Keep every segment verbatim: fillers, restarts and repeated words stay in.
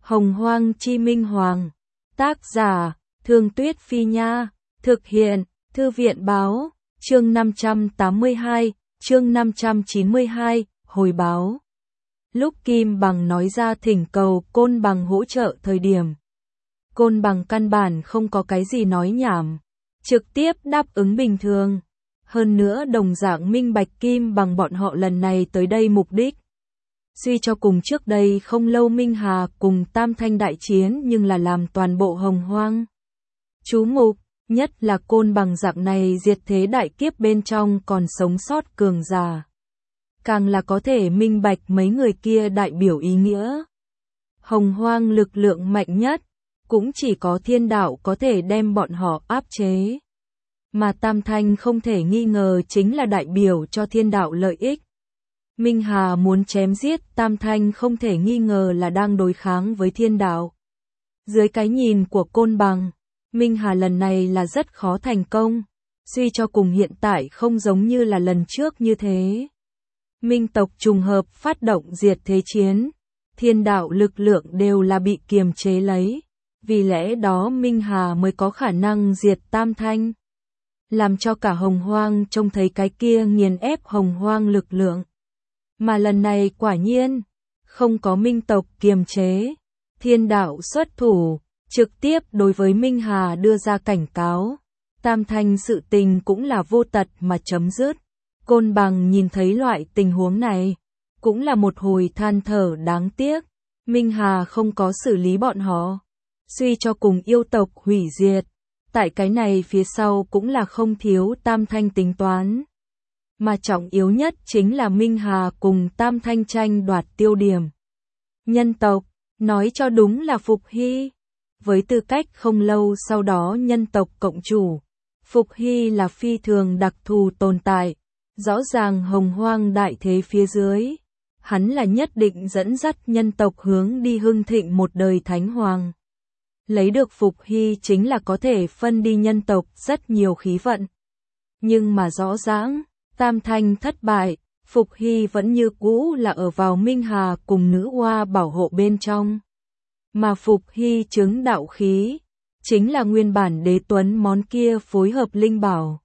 Hồng Hoang Chi Minh Hoàng. Tác giả, Thương Tuyết Phi Nha. Thực hiện, Thư viện Báo. Chương năm trăm tám mươi hai, chương năm trăm chín mươi hai, hồi báo. Lúc Kim Bằng nói ra thỉnh cầu Côn Bằng hỗ trợ thời điểm, Côn Bằng căn bản không có cái gì nói nhảm, trực tiếp đáp ứng bình thường. Hơn nữa đồng dạng minh bạch Kim Bằng bọn họ lần này tới đây mục đích. Suy cho cùng trước đây không lâu Minh Hà cùng Tam Thanh đại chiến nhưng là làm toàn bộ Hồng Hoang chú mục, nhất là Côn Bằng dạng này diệt thế đại kiếp bên trong còn sống sót cường giả. Càng là có thể minh bạch mấy người kia đại biểu ý nghĩa. Hồng Hoang lực lượng mạnh nhất, cũng chỉ có thiên đạo có thể đem bọn họ áp chế. Mà Tam Thanh không thể nghi ngờ chính là đại biểu cho thiên đạo lợi ích. Minh Hà muốn chém giết Tam Thanh không thể nghi ngờ là đang đối kháng với thiên đạo. Dưới cái nhìn của Côn Bằng, Minh Hà lần này là rất khó thành công, suy cho cùng hiện tại không giống như là lần trước như thế. Minh tộc trùng hợp phát động diệt thế chiến, thiên đạo lực lượng đều là bị kiềm chế lấy, vì lẽ đó Minh Hà mới có khả năng diệt Tam Thanh. Làm cho cả Hồng Hoang trông thấy cái kia nghiền ép Hồng Hoang lực lượng. Mà lần này quả nhiên, không có Minh tộc kiềm chế, thiên đạo xuất thủ, trực tiếp đối với Minh Hà đưa ra cảnh cáo. Tam Thanh sự tình cũng là vô tật mà chấm dứt. Côn Bằng nhìn thấy loại tình huống này, cũng là một hồi than thở đáng tiếc. Minh Hà không có xử lý bọn họ, suy cho cùng yêu tộc hủy diệt. Tại cái này phía sau cũng là không thiếu Tam Thanh tính toán. Mà trọng yếu nhất chính là Minh Hà cùng Tam Thanh tranh đoạt tiêu điểm. Nhân tộc, nói cho đúng là Phục Hy. Với tư cách không lâu sau đó nhân tộc cộng chủ, Phục Hy là phi thường đặc thù tồn tại. Rõ ràng Hồng Hoang đại thế phía dưới, hắn là nhất định dẫn dắt nhân tộc hướng đi hưng thịnh một đời thánh hoàng. Lấy được Phục Hy chính là có thể phân đi nhân tộc rất nhiều khí vận. Nhưng mà rõ ràng, Tam Thanh thất bại, Phục Hy vẫn như cũ là ở vào Minh Hà cùng nữ oa bảo hộ bên trong. Mà Phục Hy chứng đạo khí, chính là nguyên bản Đế Tuấn món kia phối hợp linh bảo.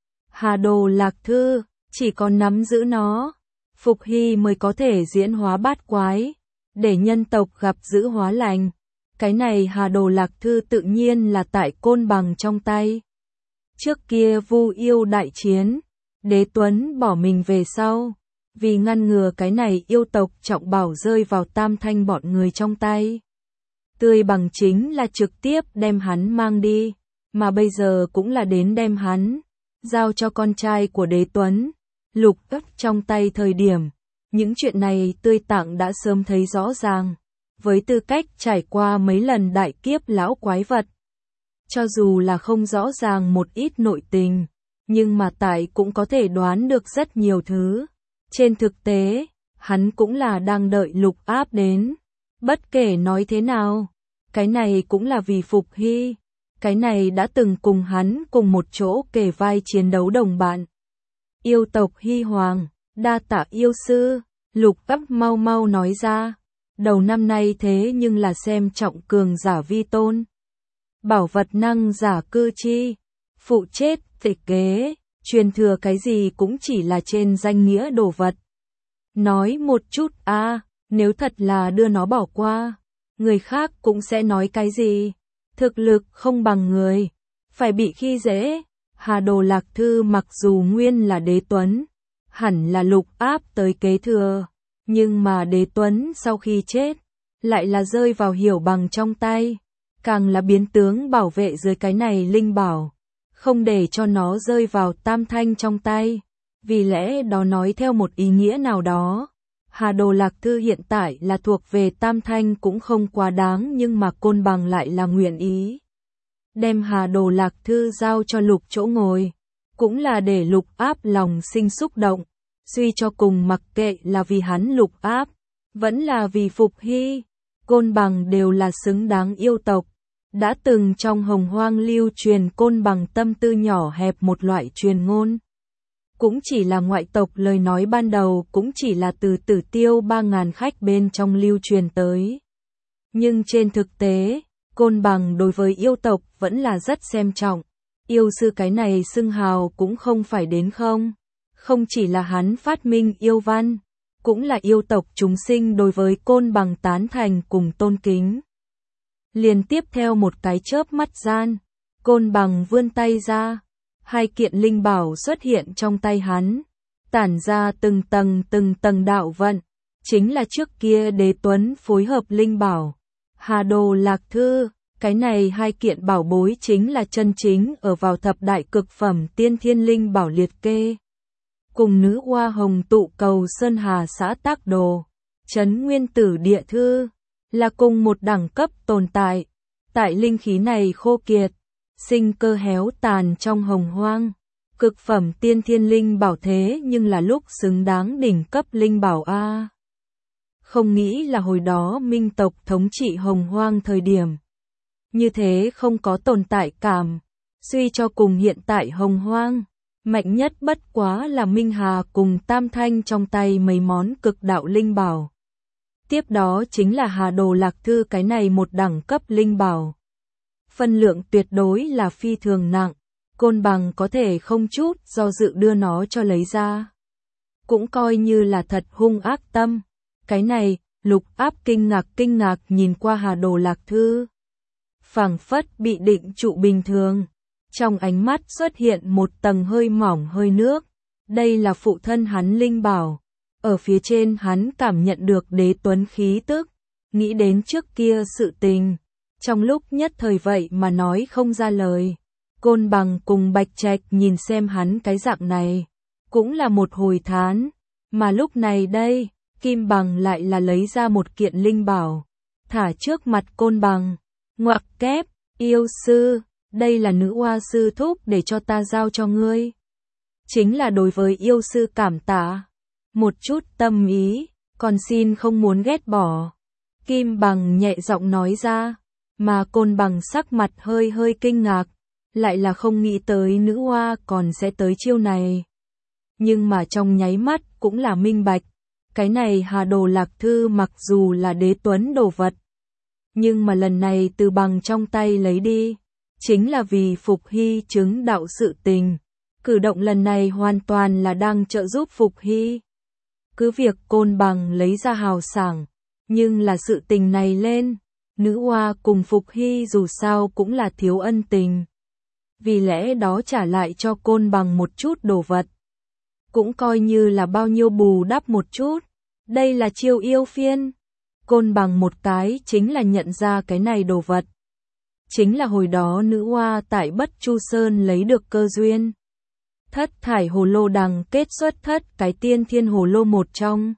Hà Đồ Lạc Thư, chỉ có nắm giữ nó, Phục Hy mới có thể diễn hóa bát quái, để nhân tộc gặp giữ hóa lành. Cái này Hà Đồ Lạc Thư tự nhiên là tại Côn Bằng trong tay. Trước kia Vu Yêu đại chiến, Đế Tuấn bỏ mình về sau, vì ngăn ngừa cái này yêu tộc trọng bảo rơi vào Tam Thanh bọn người trong tay. Tươi Bằng chính là trực tiếp đem hắn mang đi, mà bây giờ cũng là đến đem hắn giao cho con trai của Đế Tuấn, Lục Ấp trong tay thời điểm. Những chuyện này Tươi Tạng đã sớm thấy rõ ràng, với tư cách trải qua mấy lần đại kiếp lão quái vật. Cho dù là không rõ ràng một ít nội tình, nhưng mà tại cũng có thể đoán được rất nhiều thứ. Trên thực tế, hắn cũng là đang đợi Lục Áp đến. Bất kể nói thế nào, cái này cũng là vì Phục Hy. Cái này đã từng cùng hắn cùng một chỗ kề vai chiến đấu đồng bạn. Yêu tộc Hy Hoàng, đa tạ yêu sư, Lục Áp mau mau nói ra. Đầu năm nay thế nhưng là xem trọng cường giả vi tôn. Bảo vật năng giả cư chi, phụ chết tịch kế, truyền thừa cái gì cũng chỉ là trên danh nghĩa đồ vật. Nói một chút a, à, nếu thật là đưa nó bỏ qua, người khác cũng sẽ nói cái gì? Thực lực không bằng người, phải bị khi dễ. Hà Đồ Lạc Thư mặc dù nguyên là Đế Tuấn, hẳn là Lục Áp tới kế thừa, nhưng mà Đế Tuấn sau khi chết, lại là rơi vào Hiểu Bằng trong tay, càng là biến tướng bảo vệ dưới cái này linh bảo, không để cho nó rơi vào Tam Thanh trong tay. Vì lẽ đó nói theo một ý nghĩa nào đó, Hà Đồ Lạc Thư hiện tại là thuộc về Tam Thanh cũng không quá đáng, nhưng mà Côn Bằng lại là nguyện ý đem Hà Đồ Lạc Thư giao cho Lục chỗ ngồi, cũng là để Lục Áp lòng sinh xúc động. Suy cho cùng mặc kệ là vì hắn Lục Áp, vẫn là vì Phục Hy, Côn Bằng đều là xứng đáng yêu tộc. Đã từng trong Hồng Hoang lưu truyền Côn Bằng tâm tư nhỏ hẹp một loại truyền ngôn. Cũng chỉ là ngoại tộc lời nói ban đầu, cũng chỉ là từ Tử Tiêu ba ngàn khách bên trong lưu truyền tới. Nhưng trên thực tế, Côn Bằng đối với yêu tộc vẫn là rất xem trọng. Yêu sư cái này xưng hào cũng không phải đến không. Không chỉ là hắn phát minh yêu văn, cũng là yêu tộc chúng sinh đối với Côn Bằng tán thành cùng tôn kính. Liền tiếp theo một cái chớp mắt gian, Côn Bằng vươn tay ra, hai kiện linh bảo xuất hiện trong tay hắn, tản ra từng tầng từng tầng đạo vận, chính là trước kia Đế Tuấn phối hợp linh bảo, Hà Đồ Lạc Thư, cái này hai kiện bảo bối chính là chân chính ở vào thập đại cực phẩm tiên thiên linh bảo liệt kê. Cùng nữ hoa hồng tụ cầu Sơn Hà xã Tác Đồ, Trấn Nguyên Tử Địa Thư, là cùng một đẳng cấp tồn tại. Tại linh khí này khô kiệt, sinh cơ héo tàn trong hồng hoang, cực phẩm tiên thiên linh bảo thế nhưng là lúc xứng đáng đỉnh cấp linh bảo a. Không nghĩ là hồi đó Minh tộc thống trị hồng hoang thời điểm như thế không có tồn tại cảm, suy cho cùng hiện tại hồng hoang, mạnh nhất bất quá là Minh Hà cùng Tam Thanh trong tay mấy món cực đạo linh bảo. Tiếp đó chính là Hà Đồ Lạc Thư cái này một đẳng cấp linh bảo. Phân lượng tuyệt đối là phi thường nặng, Côn Bằng có thể không chút do dự đưa nó cho lấy ra. Cũng coi như là thật hung ác tâm. Cái này, Lục Áp kinh ngạc kinh ngạc nhìn qua Hà Đồ Lạc Thư. Phảng phất bị định trụ bình thường. Trong ánh mắt xuất hiện một tầng hơi mỏng hơi nước. Đây là phụ thân hắn linh bảo. Ở phía trên hắn cảm nhận được Đế Tuấn khí tức. Nghĩ đến trước kia sự tình. Trong lúc nhất thời vậy mà nói không ra lời. Côn Bằng cùng Bạch Trạch nhìn xem hắn cái dạng này. Cũng là một hồi thán. Mà lúc này đây, Kim Bằng lại là lấy ra một kiện linh bảo. Thả trước mặt Côn Bằng. Ngoặc kép, yêu sư, đây là nữ hoa sư thúc để cho ta giao cho ngươi. Chính là đối với yêu sư cảm tạ. Một chút tâm ý, còn xin không muốn ghét bỏ. Kim Bằng nhẹ giọng nói ra, mà Côn Bằng sắc mặt hơi hơi kinh ngạc, lại là không nghĩ tới nữ hoa còn sẽ tới chiêu này. Nhưng mà trong nháy mắt cũng là minh bạch, cái này Hà Đồ Lạc Thư mặc dù là Đế Tuấn đồ vật, nhưng mà lần này từ Bằng trong tay lấy đi, chính là vì Phục Hy chứng đạo sự tình. Cử động lần này hoàn toàn là đang trợ giúp Phục Hy. Cứ việc Côn Bằng lấy ra hào sảng, nhưng là sự tình này lên, nữ hoa cùng Phục Hy dù sao cũng là thiếu ân tình. Vì lẽ đó trả lại cho Côn Bằng một chút đồ vật. Cũng coi như là bao nhiêu bù đắp một chút. Đây là chiêu yêu phiên. Côn Bằng một cái chính là nhận ra cái này đồ vật. Chính là hồi đó nữ hoa tại Bất Chu Sơn lấy được cơ duyên. Thất thải hồ lô đằng kết xuất thất cái tiên thiên hồ lô một trong.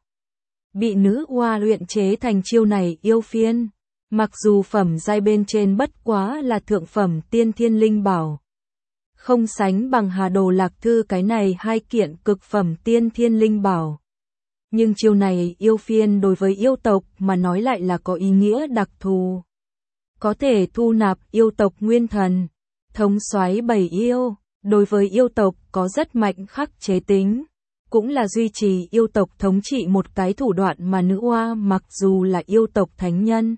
Bị nữ hoa luyện chế thành chiêu này yêu phiên. Mặc dù phẩm giai bên trên bất quá là thượng phẩm tiên thiên linh bảo. Không sánh bằng Hà Đồ Lạc Thư cái này hai kiện cực phẩm tiên thiên linh bảo. Nhưng chiêu này yêu phiên đối với yêu tộc mà nói lại là có ý nghĩa đặc thù. Có thể thu nạp yêu tộc nguyên thần, thống soái bảy yêu, đối với yêu tộc có rất mạnh khắc chế tính. Cũng là duy trì yêu tộc thống trị một cái thủ đoạn mà nữ hoa mặc dù là yêu tộc thánh nhân.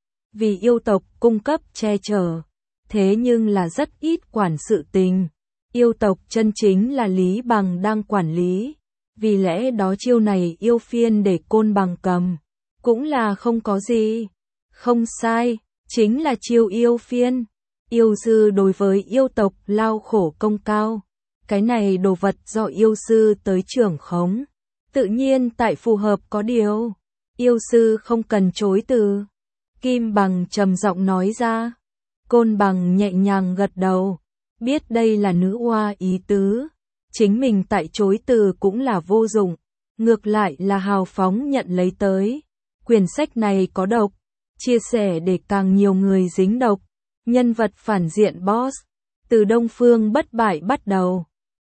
Vì yêu tộc cung cấp che chở, thế nhưng là rất ít quản sự tình. Yêu tộc chân chính là Lý Bằng đang quản lý. Vì lẽ đó chiêu này yêu phiên để Côn Bằng cầm, cũng là không có gì. Không sai, chính là chiêu yêu phiên. Yêu sư đối với yêu tộc lao khổ công cao. Cái này đồ vật do yêu sư tới trưởng khống. Tự nhiên tại phù hợp có điều. Yêu sư không cần chối từ. Kim Bằng trầm giọng nói ra. Côn Bằng nhẹ nhàng gật đầu. Biết đây là nữ hoa ý tứ. Chính mình tại chối từ cũng là vô dụng. Ngược lại là hào phóng nhận lấy tới. Quyển sách này có độc. Chia sẻ để càng nhiều người dính độc. Nhân vật phản diện boss. Từ Đông Phương bất bại bắt đầu.